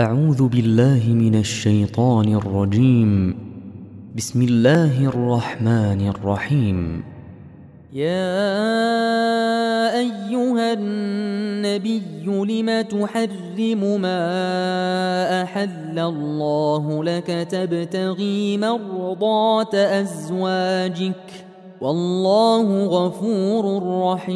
أعوذ بالله من الشيطان الرجيم. بسم الله الرحمن الرحيم. يا أيها النبي لم تحرم ما أحل الله لك تبتغي مرضات أزواجك والله غفور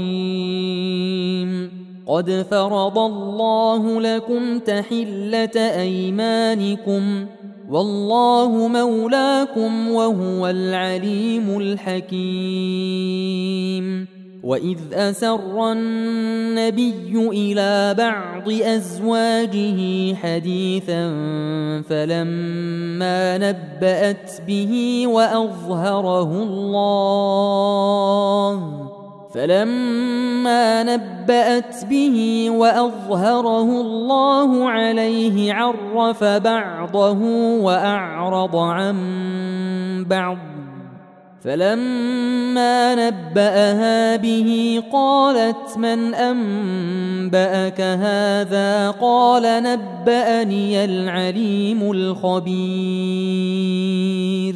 رحيم. قد فرض الله لكم تحلة أيمانكم والله مولاكم وهو العليم الحكيم. وإذ أسر النبي إلى بعض أزواجه حديثا فلما نبأت به وأظهره الله عليه عرف بعضه وأعرض عن بعض. فلما نبأها به قالت من أنبأك هذا؟ قال نبأني العليم الخبير.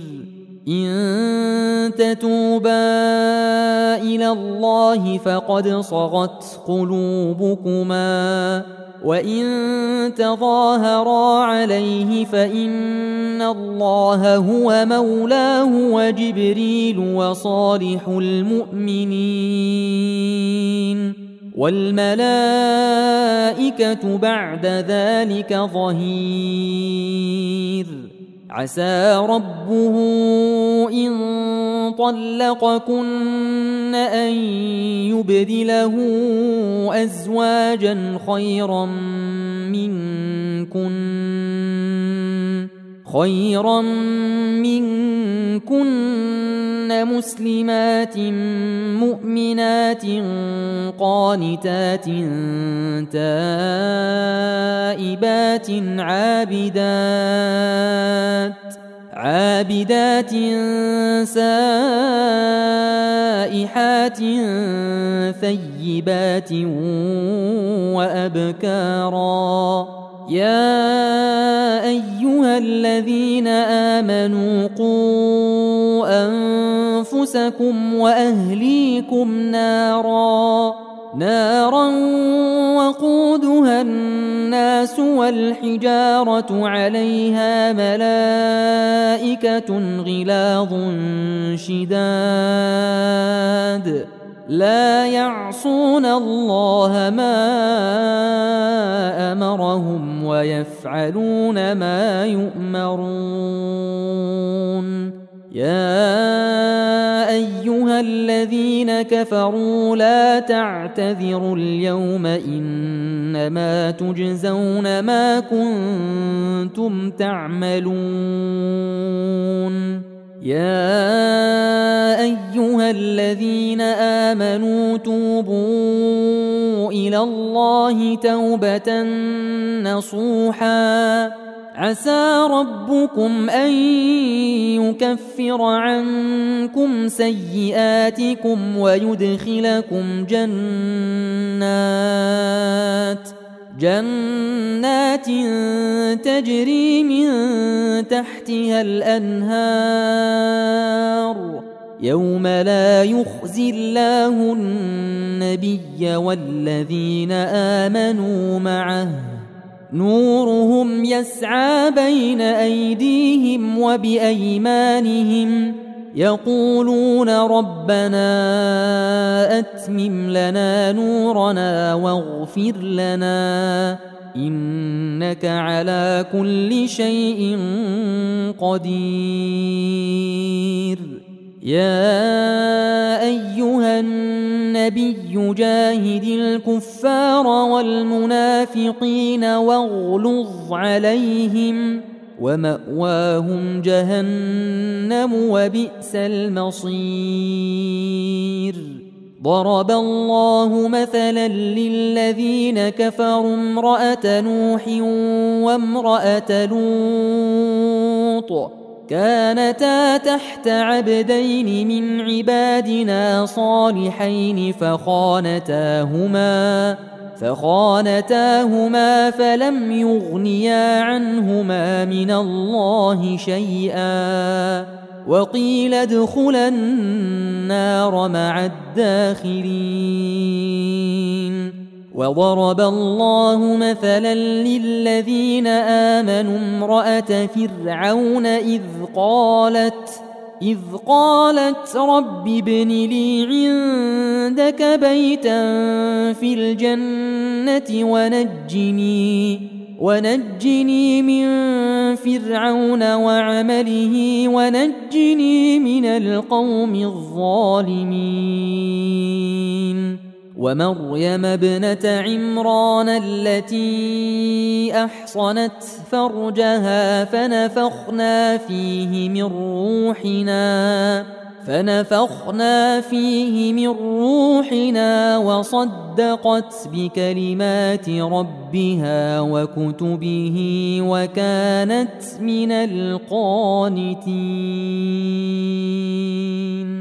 إن تتوبا إلى الله فقد صغت قلوبكما وإن تظاهرا عليه فإن الله هو مولاه وجبريل وصالح المؤمنين والملائكة بعد ذلك ظهير. عسى ربه إن طلقكن أن يبدله أزواجا خيرا منكن مسلمات مؤمنات قانتات تائبات عابدات سائحات ثيبات وأبكارا. يا أيها الذين آمنوا قوا أنفسكم وأهليكم نارا وقودها الناس والحجارة عليها ملائكة غلاظ شداد لا يعصون الله ما أمرهم ويفعلون ما يؤمرون. يا أيها الذين كفروا لا تعتذروا اليوم إنما تجزون ما كنتم تعملون. يا أيها الذين آمنوا توبوا إلى الله توبة نصوحا عسى ربكم أن يكفر عنكم سيئاتكم ويدخلكم جنات تجري من تحتها الأنهار يوم لا يخزي الله النبي والذين آمنوا معه نورهم يسعى بين أيديهم وبأيمانهم يقولون ربنا أتمم لنا نورنا واغفر لنا إنك على كل شيء قدير. يا أيها النبي جاهد الكفار والمنافقين واغلظ عليهم ومأواهم جهنم وبئس المصير. ضرب الله مثلا للذين كفروا امرأة نوح وامرأة لوط كانتا تحت عبدين من عبادنا صالحين فخانتاهما فخانتاهما فلم يغنيا عنهما من الله شيئا وقيل ادخلا النار مع الداخلين. وضرب الله مثلا للذين آمنوا امرأة فرعون إذ قالت رب ابن لي عندك بيتا في الجنة ونجني من فرعون وعمله ونجني من القوم الظالمين. ومريم ابنة عمران التي أحصنت فرجها فنفخنا فيه من روحنا وصدقت بكلمات ربها وكتبه وكانت من القانتين.